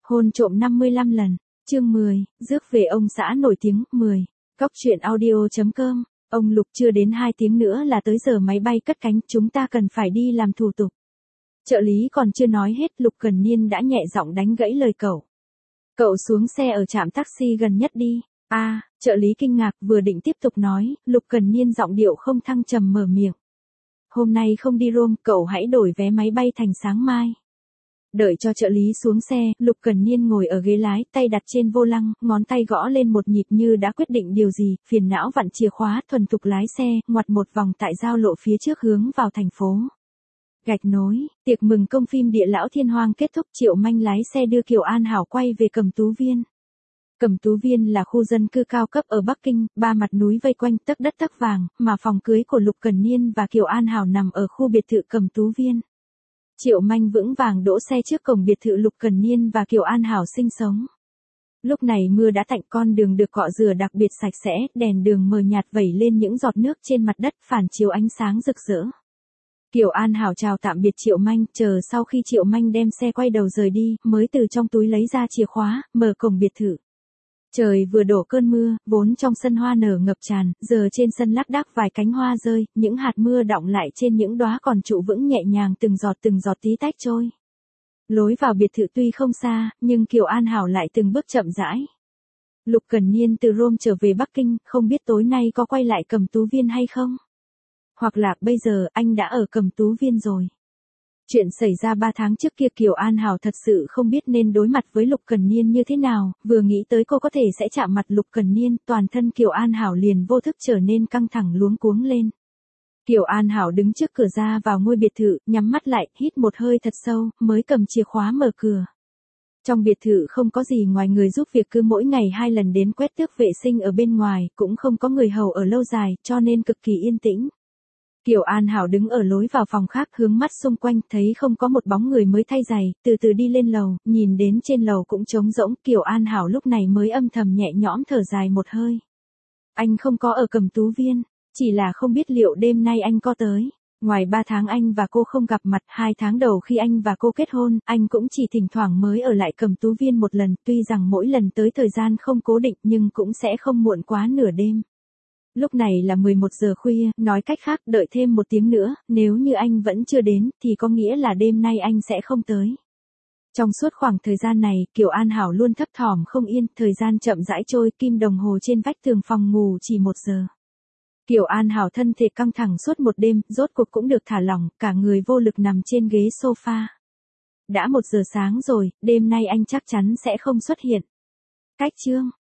Hôn trộm 55 lần. Chương 10, rước về ông xã nổi tiếng. 10. Cóc truyện audio.com. Ông Lục chưa đến 2 tiếng nữa là tới giờ máy bay cất cánh, chúng ta cần phải đi làm thủ tục. Trợ lý còn chưa nói hết, Lục Cần Niên đã nhẹ giọng đánh gãy lời cậu. Cậu xuống xe ở trạm taxi gần nhất đi. Trợ lý kinh ngạc, vừa định tiếp tục nói, Lục Cần Niên giọng điệu không thăng trầm mở miệng. Hôm nay không đi Rome, cậu hãy đổi vé máy bay thành sáng mai. Đợi cho trợ lý xuống xe, Lục Cần Niên ngồi ở ghế lái, tay đặt trên vô lăng, ngón tay gõ lên một nhịp như đã quyết định điều gì, phiền não vặn chìa khóa, thuần thục lái xe, ngoặt một vòng tại giao lộ phía trước hướng vào thành phố. Gạch nối, tiệc mừng công phim Địa Lão Thiên Hoang kết thúc, Triệu Manh lái xe đưa Kiều An Hảo quay về Cẩm Tú Viên. Cẩm Tú Viên là khu dân cư cao cấp ở Bắc Kinh, 3 mặt núi vây quanh, tấc đất tấc vàng, mà phòng cưới của Lục Cần Niên và Kiều An Hảo nằm ở khu biệt thự Cẩm Tú Viên. Triệu Manh vững vàng đỗ xe trước cổng biệt thự Lục Cần Niên và Kiều An Hảo sinh sống. Lúc này mưa đã tạnh, con đường được cọ rửa đặc biệt sạch sẽ, đèn đường mờ nhạt vẩy lên những giọt nước trên mặt đất, phản chiếu ánh sáng rực rỡ. Kiều An Hảo chào tạm biệt Triệu Manh, chờ sau khi Triệu Manh đem xe quay đầu rời đi, mới từ trong túi lấy ra chìa khóa, mở cổng biệt thự. Trời vừa đổ cơn mưa, vốn trong sân hoa nở ngập tràn, giờ trên sân lác đác vài cánh hoa rơi, những hạt mưa đọng lại trên những đóa còn trụ vững nhẹ nhàng từng giọt tí tách trôi. Lối vào biệt thự tuy không xa, nhưng Kiều An Hảo lại từng bước chậm rãi. Lục Cần Niên từ Rome trở về Bắc Kinh, không biết tối nay có quay lại Cẩm Tú Viên hay không? Hoặc là bây giờ anh đã ở Cẩm Tú Viên rồi. Chuyện xảy ra 3 tháng trước kia, Kiều An Hảo thật sự không biết nên đối mặt với Lục Cần Niên như thế nào, vừa nghĩ tới cô có thể sẽ chạm mặt Lục Cần Niên, toàn thân Kiều An Hảo liền vô thức trở nên căng thẳng luống cuống lên. Kiều An Hảo đứng trước cửa ra vào ngôi biệt thự, nhắm mắt lại, hít một hơi thật sâu, mới cầm chìa khóa mở cửa. Trong biệt thự không có gì ngoài người giúp việc cứ mỗi ngày 2 lần đến quét tước vệ sinh ở bên ngoài, cũng không có người hầu ở lâu dài, cho nên cực kỳ yên tĩnh. Kiều An Hảo đứng ở lối vào phòng khác, hướng mắt xung quanh, thấy không có một bóng người mới thay giày, từ từ đi lên lầu, nhìn đến trên lầu cũng trống rỗng, Kiều An Hảo lúc này mới âm thầm nhẹ nhõm thở dài một hơi. Anh không có ở Cẩm Tú Viên, chỉ là không biết liệu đêm nay anh có tới. Ngoài 3 tháng anh và cô không gặp mặt, 2 tháng đầu khi anh và cô kết hôn, anh cũng chỉ thỉnh thoảng mới ở lại Cẩm Tú Viên một lần, tuy rằng mỗi lần tới thời gian không cố định nhưng cũng sẽ không muộn quá nửa đêm. Lúc này là 11 giờ khuya, nói cách khác, đợi thêm 1 tiếng nữa, nếu như anh vẫn chưa đến, thì có nghĩa là đêm nay anh sẽ không tới. Trong suốt khoảng thời gian này, Kiều An Hảo luôn thấp thỏm không yên, thời gian chậm rãi trôi, kim đồng hồ trên vách tường phòng ngủ chỉ 1 giờ. Kiều An Hảo thân thể căng thẳng suốt một đêm, rốt cuộc cũng được thả lỏng, cả người vô lực nằm trên ghế sofa. Đã 1 giờ sáng rồi, đêm nay anh chắc chắn sẽ không xuất hiện. Cách chương.